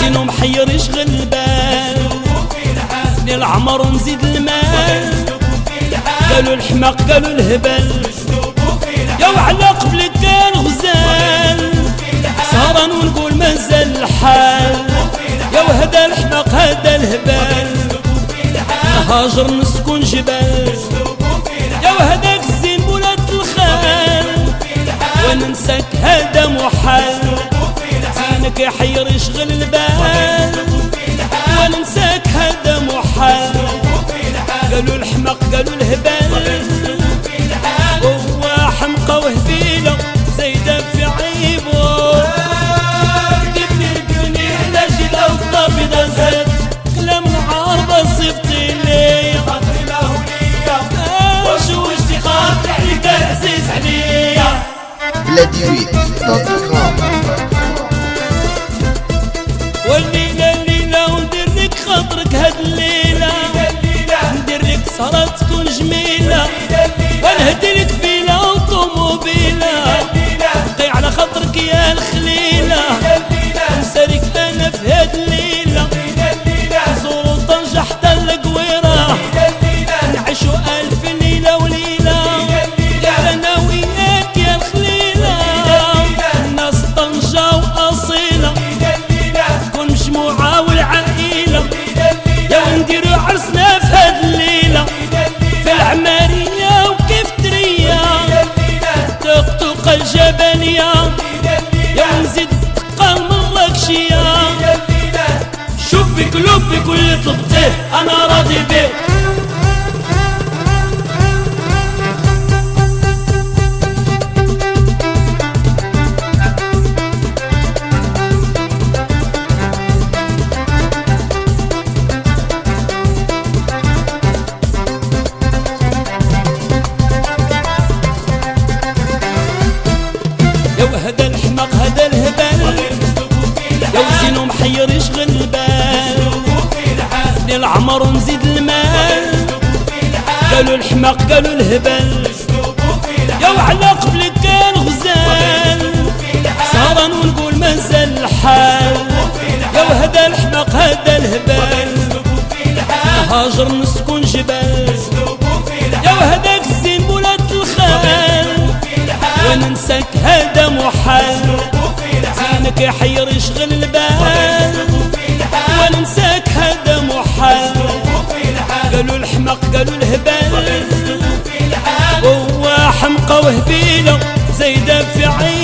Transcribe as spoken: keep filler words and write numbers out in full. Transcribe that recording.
زينو محير يشغل البال العمر ونزيد المال قالوا الحماق قالوا الهبل يا وعلى قبلك كان غزال سهران ونقول مازال الحال يا وهدا الحماق هدا الهبال هاجر نسكن جبال يا وهداك الزين بولاد الخال وننساك هدا محال زينك يحير يشغل البال وننساك هدا محال قالوا الحماق قالوا الهبال هو حمقى وهبيله زايده في عيبه جبني القني على جيله والطابيضه زاد كلام العارضه صفتي ليا خاطري ما هو ليا وشوشتي خاطري عليك عزيز عليا بلاديريت دوت كوم. والليله الليله وندير لك خاطرك هاد الليله ندير لك سهره تكون جميله ونهدي لك فيلا وطوموبيله نقي على خاطرك يا الخليله نسالك انا في هاد الليله نزورو طنجة حتى القويره نعيشو الف ليله وليله يا انا وياك يا الخليله الناس طنجة واصيله تكون مجموعه والعائله يا ونديرو عرسنا في هاد الليله في العماريه وكيف تريا تقطق الجبليه يا ونزيد الدقه المراكشيه شوف بقلوبك واللي طلبتيه انا راضي بيه هدا الحماق هدا الهبال يا وزينو محير يشغل البال العمر ونزيد المال قالوا الحماق قالوا الهبل يا وعلى قبلك كان غزال سهران ونقول مازال الحال يا وهدا الحماق هدا الهبال هاجر نسكن جبال يا وهداك الزين بولاد الخال وننساك هدا محال زينك يحير يشغل البال وننساك هدا محال قالوا الحماق قالوا الهبال هو حمقى وهبيله زايده في عين